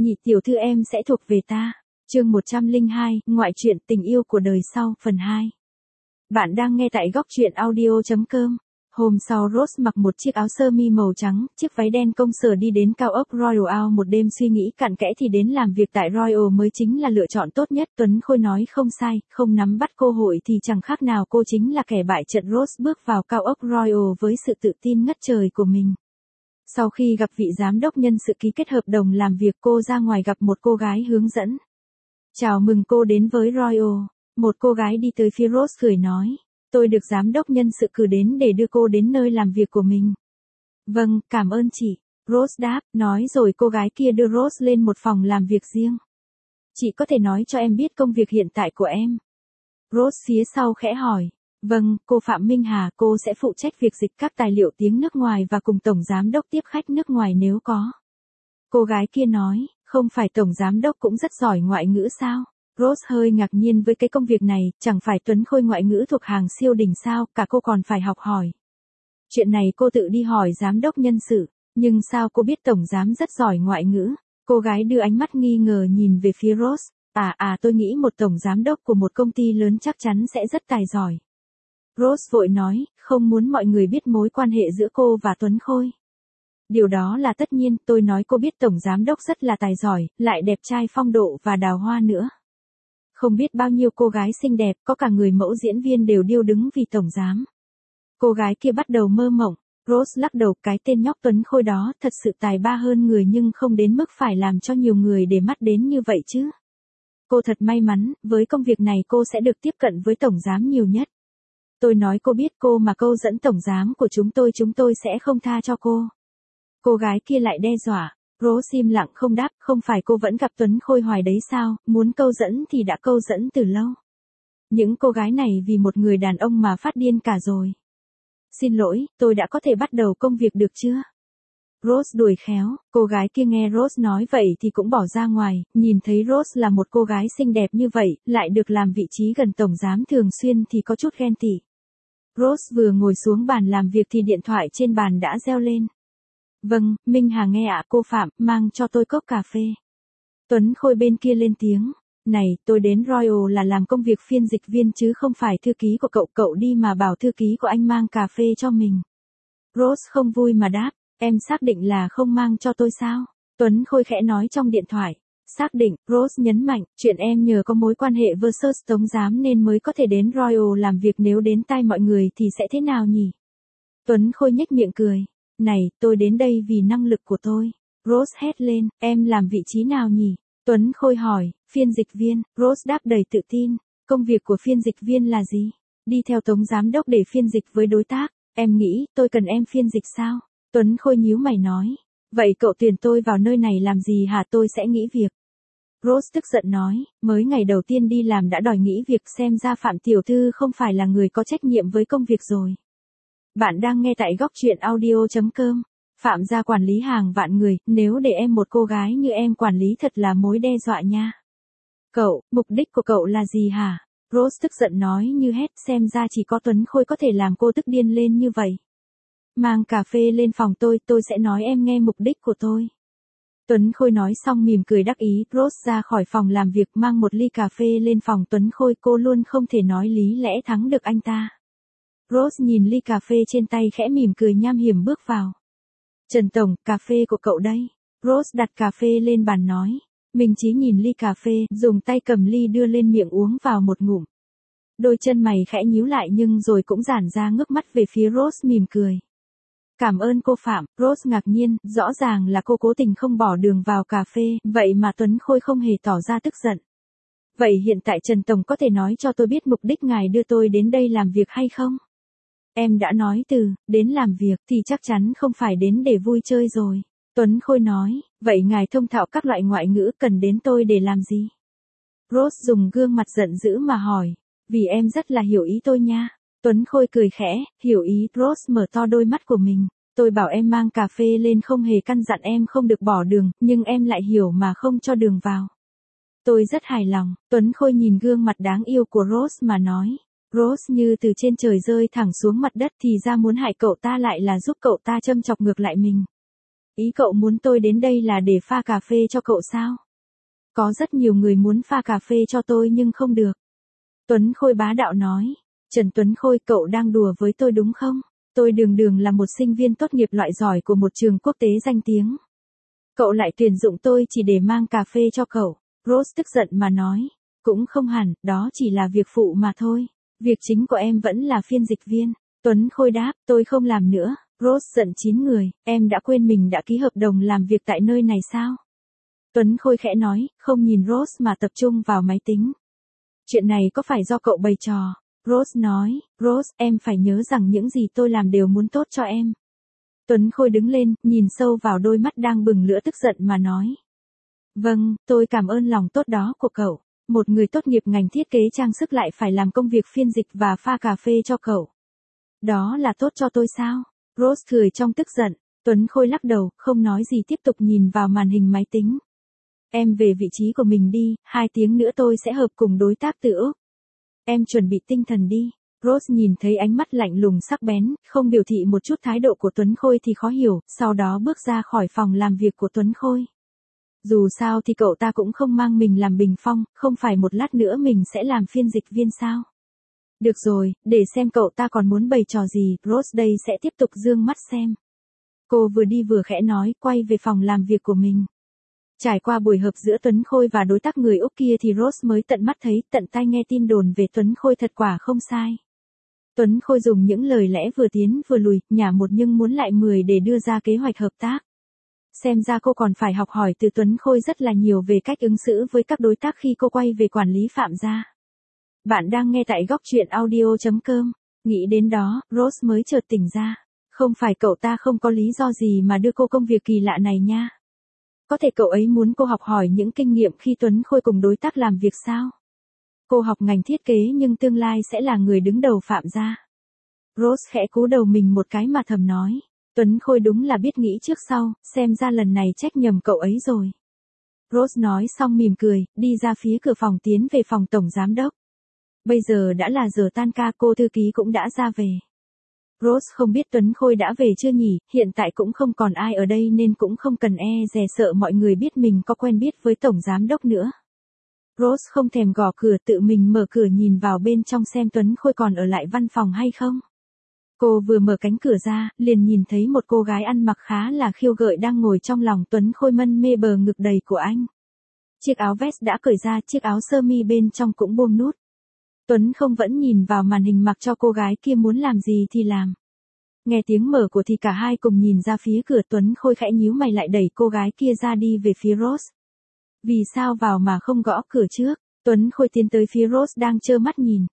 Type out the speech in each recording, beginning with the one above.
nhị tiểu thư em sẽ thuộc về ta. Chương 102, ngoại truyện tình yêu của đời sau, phần 2. Bạn đang nghe tại góc truyện audio.com. Hôm sau Rose mặc một chiếc áo sơ mi màu trắng, chiếc váy đen công sở đi đến cao ốc Royal. Một đêm suy nghĩ cặn kẽ thì đến làm việc tại Royal mới chính là lựa chọn tốt nhất. Tuấn Khôi nói không sai, không nắm bắt cơ hội thì chẳng khác nào cô chính là kẻ bại trận. Rose bước vào cao ốc Royal với sự tự tin ngất trời của mình. Sau khi gặp vị giám đốc nhân sự ký kết hợp đồng làm việc, cô ra ngoài gặp một cô gái hướng dẫn. Chào mừng cô đến với Royal. Một cô gái đi tới phía Rose cười nói. Tôi được giám đốc nhân sự cử đến để đưa cô đến nơi làm việc của mình. Vâng, cảm ơn chị. Rose đáp, nói rồi cô gái kia đưa Rose lên một phòng làm việc riêng. Chị có thể nói cho em biết công việc hiện tại của em. Rose phía sau khẽ hỏi. Vâng, cô Phạm Minh Hà, cô sẽ phụ trách việc dịch các tài liệu tiếng nước ngoài và cùng tổng giám đốc tiếp khách nước ngoài nếu có. Cô gái kia nói, không phải tổng giám đốc cũng rất giỏi ngoại ngữ sao? Rose hơi ngạc nhiên với cái công việc này, chẳng phải Tuấn Khôi ngoại ngữ thuộc hàng siêu đỉnh sao, cả cô còn phải học hỏi. Chuyện này cô tự đi hỏi giám đốc nhân sự, nhưng sao cô biết tổng giám rất giỏi ngoại ngữ? Cô gái đưa ánh mắt nghi ngờ nhìn về phía Rose, tôi nghĩ một tổng giám đốc của một công ty lớn chắc chắn sẽ rất tài giỏi. Rose vội nói, không muốn mọi người biết mối quan hệ giữa cô và Tuấn Khôi. Điều đó là tất nhiên, tôi nói cô biết tổng giám đốc rất là tài giỏi, lại đẹp trai phong độ và đào hoa nữa. Không biết bao nhiêu cô gái xinh đẹp, có cả người mẫu diễn viên đều điêu đứng vì tổng giám. Cô gái kia bắt đầu mơ mộng. Rose lắc đầu, cái tên nhóc Tuấn Khôi đó thật sự tài ba hơn người nhưng không đến mức phải làm cho nhiều người để mắt đến như vậy chứ. Cô thật may mắn, với công việc này cô sẽ được tiếp cận với tổng giám nhiều nhất. Tôi nói cô biết cô mà câu dẫn tổng giám của chúng tôi sẽ không tha cho cô. Cô gái kia lại đe dọa. Rose im lặng không đáp, không phải cô vẫn gặp Tuấn Khôi hoài đấy sao, muốn câu dẫn thì đã câu dẫn từ lâu. Những cô gái này vì một người đàn ông mà phát điên cả rồi. Xin lỗi, tôi đã có thể bắt đầu công việc được chưa? Rose đuổi khéo, cô gái kia nghe Rose nói vậy thì cũng bỏ ra ngoài, nhìn thấy Rose là một cô gái xinh đẹp như vậy, lại được làm vị trí gần tổng giám thường xuyên thì có chút ghen tị. Rose vừa ngồi xuống bàn làm việc thì điện thoại trên bàn đã reo lên. Vâng, Minh Hà nghe ạ, cô Phạm, mang cho tôi cốc cà phê. Tuấn Khôi bên kia lên tiếng. Này, tôi đến Royal là làm công việc phiên dịch viên chứ không phải thư ký của cậu đi mà bảo thư ký của anh mang cà phê cho mình. Rose không vui mà đáp, em xác định là không mang cho tôi sao? Tuấn Khôi khẽ nói trong điện thoại. Xác định, Rose nhấn mạnh, chuyện em nhờ có mối quan hệ versus tổng giám nên mới có thể đến Royal làm việc, nếu đến tai mọi người thì sẽ thế nào nhỉ? Tuấn Khôi nhếch miệng cười. Này, tôi đến đây vì năng lực của tôi. Rose hét lên, em làm vị trí nào nhỉ? Tuấn Khôi hỏi, phiên dịch viên. Rose đáp đầy tự tin. Công việc của phiên dịch viên là gì? Đi theo tổng giám đốc để phiên dịch với đối tác. Em nghĩ, tôi cần em phiên dịch sao? Tuấn Khôi nhíu mày nói. Vậy cậu tuyển tôi vào nơi này làm gì hả? Tôi sẽ nghỉ việc. Rose tức giận nói, mới ngày đầu tiên đi làm đã đòi nghỉ việc, xem ra Phạm tiểu thư không phải là người có trách nhiệm với công việc rồi. Bạn đang nghe tại góc truyện audio.com. Phạm gia quản lý hàng vạn người, nếu để em một cô gái như em quản lý thật là mối đe dọa nha. Cậu, mục đích của cậu là gì hả? Rose tức giận nói như hét, xem ra chỉ có Tuấn Khôi có thể làm cô tức điên lên như vậy. Mang cà phê lên phòng tôi sẽ nói em nghe mục đích của tôi. Tuấn Khôi nói xong mỉm cười đắc ý, Rose ra khỏi phòng làm việc mang một ly cà phê lên phòng Tuấn Khôi, cô luôn không thể nói lý lẽ thắng được anh ta. Rose nhìn ly cà phê trên tay khẽ mỉm cười nham hiểm bước vào. Trần Tổng, cà phê của cậu đây. Rose đặt cà phê lên bàn nói. Minh Chí nhìn ly cà phê, dùng tay cầm ly đưa lên miệng uống vào một ngụm. Đôi chân mày khẽ nhíu lại nhưng rồi cũng giãn ra ngước mắt về phía Rose mỉm cười. Cảm ơn cô Phạm. Rose ngạc nhiên, rõ ràng là cô cố tình không bỏ đường vào cà phê, vậy mà Tuấn Khôi không hề tỏ ra tức giận. Vậy hiện tại Trần Tổng có thể nói cho tôi biết mục đích ngài đưa tôi đến đây làm việc hay không? Em đã nói đến làm việc thì chắc chắn không phải đến để vui chơi rồi. Tuấn Khôi nói, vậy ngài thông thạo các loại ngoại ngữ, cần đến tôi để làm gì? Rose dùng gương mặt giận dữ mà hỏi, vì em rất là hiểu ý tôi nha. Tuấn Khôi cười khẽ, hiểu ý. Rose mở to đôi mắt của mình. Tôi bảo em mang cà phê lên, không hề căn dặn em không được bỏ đường, nhưng em lại hiểu mà không cho đường vào. Tôi rất hài lòng. Tuấn Khôi nhìn gương mặt đáng yêu của Rose mà nói. Rose như từ trên trời rơi thẳng xuống mặt đất, thì ra muốn hại cậu ta lại là giúp cậu ta châm chọc ngược lại mình. Ý cậu muốn tôi đến đây là để pha cà phê cho cậu sao? Có rất nhiều người muốn pha cà phê cho tôi nhưng không được. Tuấn Khôi bá đạo nói. Trần Tuấn Khôi, cậu đang đùa với tôi đúng không? Tôi đường đường là một sinh viên tốt nghiệp loại giỏi của một trường quốc tế danh tiếng. Cậu lại tuyển dụng tôi chỉ để mang cà phê cho cậu. Rose tức giận mà nói. Cũng không hẳn, đó chỉ là việc phụ mà thôi. Việc chính của em vẫn là phiên dịch viên. Tuấn Khôi đáp, tôi không làm nữa. Rose giận chín người, em đã quên mình đã ký hợp đồng làm việc tại nơi này sao? Tuấn Khôi khẽ nói, không nhìn Rose mà tập trung vào máy tính. Chuyện này có phải do cậu bày trò? Rose nói, Rose, em phải nhớ rằng những gì tôi làm đều muốn tốt cho em. Tuấn Khôi đứng lên, nhìn sâu vào đôi mắt đang bừng lửa tức giận mà nói. Vâng, tôi cảm ơn lòng tốt đó của cậu. Một người tốt nghiệp ngành thiết kế trang sức lại phải làm công việc phiên dịch và pha cà phê cho cậu. Đó là tốt cho tôi sao? Rose cười trong tức giận. Tuấn Khôi lắc đầu, không nói gì tiếp tục nhìn vào màn hình máy tính. Em về vị trí của mình đi, 2 tiếng nữa tôi sẽ hợp cùng đối tác từ Úc. Em chuẩn bị tinh thần đi. Rose nhìn thấy ánh mắt lạnh lùng sắc bén, không biểu thị một chút thái độ của Tuấn Khôi thì khó hiểu, sau đó bước ra khỏi phòng làm việc của Tuấn Khôi. Dù sao thì cậu ta cũng không mang mình làm bình phong, không phải một lát nữa mình sẽ làm phiên dịch viên sao. Được rồi, để xem cậu ta còn muốn bày trò gì, Rose đây sẽ tiếp tục dương mắt xem. Cô vừa đi vừa khẽ nói, quay về phòng làm việc của mình. Trải qua buổi họp giữa Tuấn Khôi và đối tác người Úc kia thì Rose mới tận mắt thấy, tận tai nghe tin đồn về Tuấn Khôi thật quả không sai. Tuấn Khôi dùng những lời lẽ vừa tiến vừa lùi, nhả một nhưng muốn lại 10 để đưa ra kế hoạch hợp tác. Xem ra cô còn phải học hỏi từ Tuấn Khôi rất là nhiều về cách ứng xử với các đối tác khi cô quay về quản lý Phạm gia. Bạn đang nghe tại góc truyện audio.com. Nghĩ đến đó, Rose mới chợt tỉnh ra. Không phải cậu ta không có lý do gì mà đưa cô công việc kỳ lạ này nha. Có thể cậu ấy muốn cô học hỏi những kinh nghiệm khi Tuấn Khôi cùng đối tác làm việc sao? Cô học ngành thiết kế nhưng tương lai sẽ là người đứng đầu Phạm gia. Rose khẽ cúi đầu mình một cái mà thầm nói. Tuấn Khôi đúng là biết nghĩ trước sau, xem ra lần này trách nhầm cậu ấy rồi. Rose nói xong mỉm cười, đi ra phía cửa phòng tiến về phòng tổng giám đốc. Bây giờ đã là giờ tan ca, cô thư ký cũng đã ra về. Rose không biết Tuấn Khôi đã về chưa nhỉ, hiện tại cũng không còn ai ở đây nên cũng không cần dè sợ mọi người biết mình có quen biết với tổng giám đốc nữa. Rose không thèm gõ cửa, tự mình mở cửa nhìn vào bên trong xem Tuấn Khôi còn ở lại văn phòng hay không. Cô vừa mở cánh cửa ra, liền nhìn thấy một cô gái ăn mặc khá là khiêu gợi đang ngồi trong lòng Tuấn Khôi mân mê bờ ngực đầy của anh. Chiếc áo vest đã cởi ra, chiếc áo sơ mi bên trong cũng buông nút. Tuấn không vẫn nhìn vào màn hình mặc cho cô gái kia muốn làm gì thì làm. Nghe tiếng mở của thì cả hai cùng nhìn ra phía cửa. Tuấn Khôi khẽ nhíu mày lại đẩy cô gái kia ra đi về phía Rose. Vì sao vào mà không gõ cửa trước? Tuấn Khôi tiến tới phía Rose đang trơ mắt nhìn.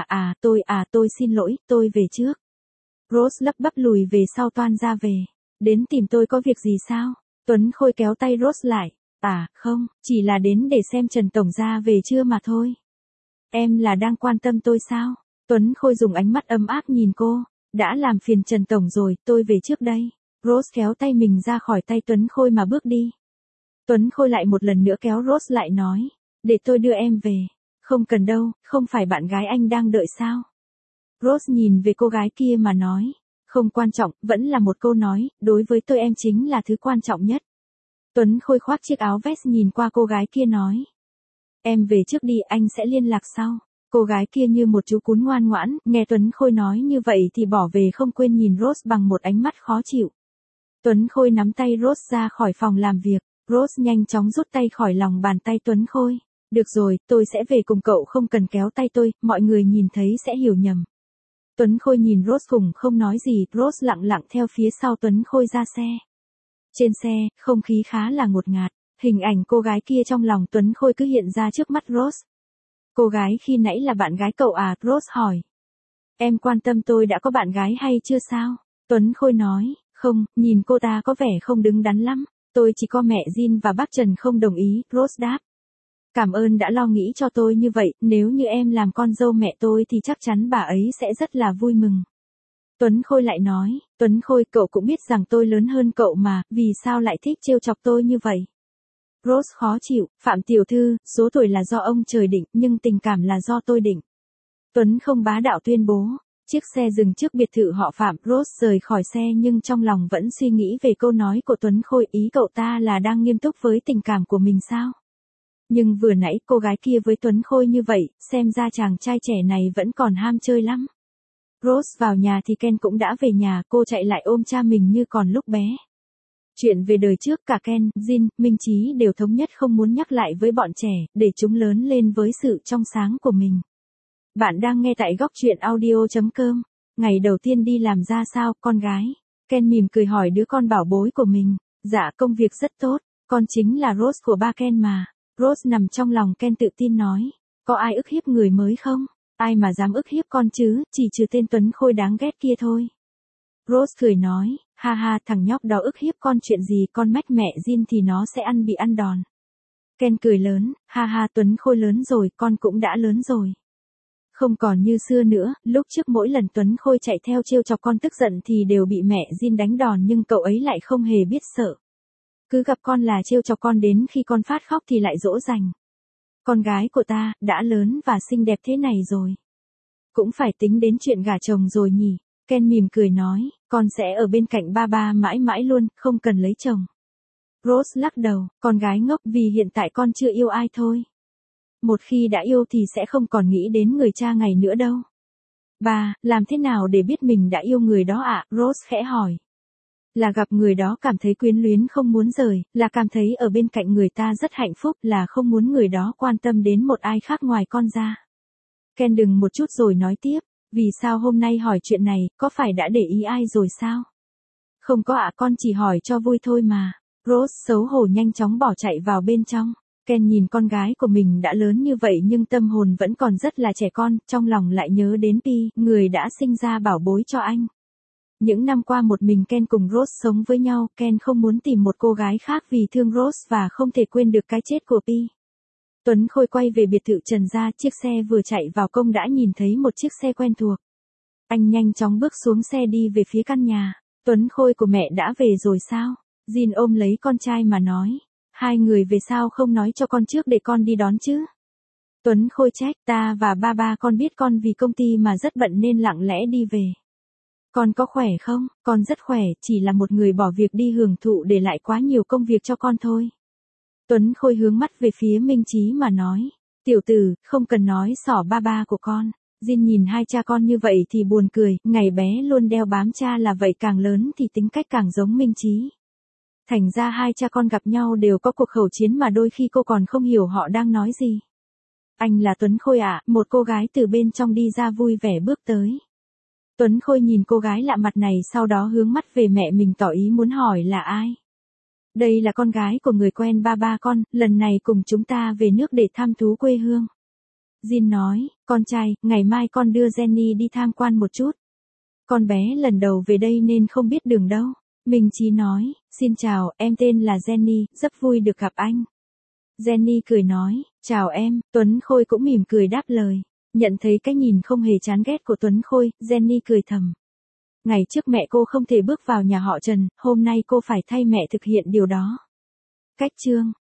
Tôi xin lỗi, tôi về trước. Rose lắp bắp lùi về sau toan ra về. Đến tìm tôi có việc gì sao? Tuấn Khôi kéo tay Rose lại. Không, chỉ là đến để xem Trần Tổng ra về chưa mà thôi. Em là đang quan tâm tôi sao? Tuấn Khôi dùng ánh mắt ấm áp nhìn cô. Đã làm phiền Trần Tổng rồi, tôi về trước đây. Rose kéo tay mình ra khỏi tay Tuấn Khôi mà bước đi. Tuấn Khôi lại một lần nữa kéo Rose lại nói. Để tôi đưa em về. Không cần đâu, không phải bạn gái anh đang đợi sao? Rose nhìn về cô gái kia mà nói. Không quan trọng, vẫn là một câu nói, đối với tôi em chính là thứ quan trọng nhất. Tuấn Khôi khoác chiếc áo vest nhìn qua cô gái kia nói. Em về trước đi, anh sẽ liên lạc sau. Cô gái kia như một chú cún ngoan ngoãn, nghe Tuấn Khôi nói như vậy thì bỏ về không quên nhìn Rose bằng một ánh mắt khó chịu. Tuấn Khôi nắm tay Rose ra khỏi phòng làm việc. Rose nhanh chóng rút tay khỏi lòng bàn tay Tuấn Khôi. Được rồi, tôi sẽ về cùng cậu, không cần kéo tay tôi, mọi người nhìn thấy sẽ hiểu nhầm. Tuấn Khôi nhìn Rose cùng không nói gì, Rose lặng lặng theo phía sau Tuấn Khôi ra xe. Trên xe, không khí khá là ngột ngạt, hình ảnh cô gái kia trong lòng Tuấn Khôi cứ hiện ra trước mắt Rose. Cô gái khi nãy là bạn gái cậu à? Rose hỏi. Em quan tâm tôi đã có bạn gái hay chưa sao? Tuấn Khôi nói, không, nhìn cô ta có vẻ không đứng đắn lắm. Tôi chỉ có mẹ Jin và bác Trần không đồng ý, Rose đáp. Cảm ơn đã lo nghĩ cho tôi như vậy, nếu như em làm con dâu mẹ tôi thì chắc chắn bà ấy sẽ rất là vui mừng. Tuấn Khôi lại nói, Tuấn Khôi, cậu cũng biết rằng tôi lớn hơn cậu mà, vì sao lại thích trêu chọc tôi như vậy? Rose khó chịu, Phạm tiểu thư, số tuổi là do ông trời định, nhưng tình cảm là do tôi định. Tuấn không bá đạo tuyên bố, Chiếc xe dừng trước biệt thự họ Phạm, Rose rời khỏi xe nhưng trong lòng vẫn suy nghĩ về câu nói của Tuấn Khôi, ý cậu ta là đang nghiêm túc với tình cảm của mình sao? Nhưng vừa nãy cô gái kia với Tuấn Khôi như vậy, xem ra chàng trai trẻ này vẫn còn ham chơi lắm. Rose vào nhà thì Ken cũng đã về nhà, cô chạy lại ôm cha mình như còn lúc bé. Chuyện về đời trước cả Ken, Jin, Minh Chí đều thống nhất không muốn nhắc lại với bọn trẻ, để chúng lớn lên với sự trong sáng của mình. Bạn đang nghe tại góc truyện audio.com. Ngày đầu tiên đi làm ra sao, con gái? Ken mỉm cười hỏi đứa con bảo bối của mình. Dạ, công việc rất tốt, con chính là Rose của ba Ken mà. Rose nằm trong lòng Ken tự tin nói. Có ai ức hiếp người mới không? Ai mà dám ức hiếp con chứ, chỉ trừ tên Tuấn Khôi đáng ghét kia thôi. Rose cười nói, ha ha, thằng nhóc đó ức hiếp con chuyện gì, con mách mẹ Jin thì nó sẽ bị ăn đòn. Ken cười lớn, ha ha, Tuấn Khôi lớn rồi, con cũng đã lớn rồi. Không còn như xưa nữa, lúc trước mỗi lần Tuấn Khôi chạy theo trêu chọc con tức giận thì đều bị mẹ Jin đánh đòn, nhưng cậu ấy lại không hề biết sợ. Cứ gặp con là trêu chọc con, đến khi con phát khóc thì lại dỗ dành. Con gái của ta, đã lớn và xinh đẹp thế này rồi. Cũng phải tính đến chuyện gả chồng rồi nhỉ. Ken mỉm cười nói, con sẽ ở bên cạnh ba ba mãi mãi luôn, không cần lấy chồng. Rose lắc đầu, con gái ngốc, vì hiện tại con chưa yêu ai thôi. Một khi đã yêu thì sẽ không còn nghĩ đến người cha ngày nữa đâu. Ba, làm thế nào để biết mình đã yêu người đó ạ? Rose khẽ hỏi. Là gặp người đó cảm thấy quyến luyến không muốn rời, là cảm thấy ở bên cạnh người ta rất hạnh phúc, là không muốn người đó quan tâm đến một ai khác ngoài con ra. Ken đừng một chút rồi nói tiếp, vì sao hôm nay hỏi chuyện này, có phải đã để ý ai rồi sao? Không có ạ, con chỉ hỏi cho vui thôi mà. Rose xấu hổ nhanh chóng bỏ chạy vào bên trong. Ken nhìn con gái của mình đã lớn như vậy nhưng tâm hồn vẫn còn rất là trẻ con, trong lòng lại nhớ đến Pi, người đã sinh ra bảo bối cho anh. Những năm qua một mình Ken cùng Rose sống với nhau, Ken không muốn tìm một cô gái khác vì thương Rose và không thể quên được cái chết của Pi. Tuấn Khôi quay về biệt thự Trần gia, chiếc xe vừa chạy vào công đã nhìn thấy một chiếc xe quen thuộc. Anh nhanh chóng bước xuống xe đi về phía căn nhà. Tuấn Khôi của mẹ đã về rồi sao? Jin ôm lấy con trai mà nói. Hai người về sao không nói cho con trước để con đi đón chứ? Tuấn Khôi trách, ta và ba con biết con vì công ty mà rất bận nên lặng lẽ đi về. Con có khỏe không? Con rất khỏe, chỉ là một người bỏ việc đi hưởng thụ để lại quá nhiều công việc cho con thôi. Tuấn Khôi hướng mắt về phía Minh Chí mà nói. Tiểu tử, không cần nói xỏ ba của con. Jin nhìn hai cha con như vậy thì buồn cười, ngày bé luôn đeo bám cha là vậy, càng lớn thì tính cách càng giống Minh Chí. Thành ra hai cha con gặp nhau đều có cuộc khẩu chiến mà đôi khi cô còn không hiểu họ đang nói gì. Anh là Tuấn Khôi ạ, một cô gái từ bên trong đi ra vui vẻ bước tới. Tuấn Khôi nhìn cô gái lạ mặt này, sau đó hướng mắt về mẹ mình tỏ ý muốn hỏi là ai. Đây là con gái của người quen ba con, lần này cùng chúng ta về nước để thăm thú quê hương. Jin nói, con trai, ngày mai con đưa Jenny đi tham quan một chút. Con bé lần đầu về đây nên không biết đường đâu. Minh Chí nói, xin chào, em tên là Jenny, rất vui được gặp anh. Jenny cười nói, chào em, Tuấn Khôi cũng mỉm cười đáp lời. Nhận thấy cái nhìn không hề chán ghét của Tuấn Khôi, Jenny cười thầm. Ngày trước mẹ cô không thể bước vào nhà họ Trần, hôm nay cô phải thay mẹ thực hiện điều đó. Cách chương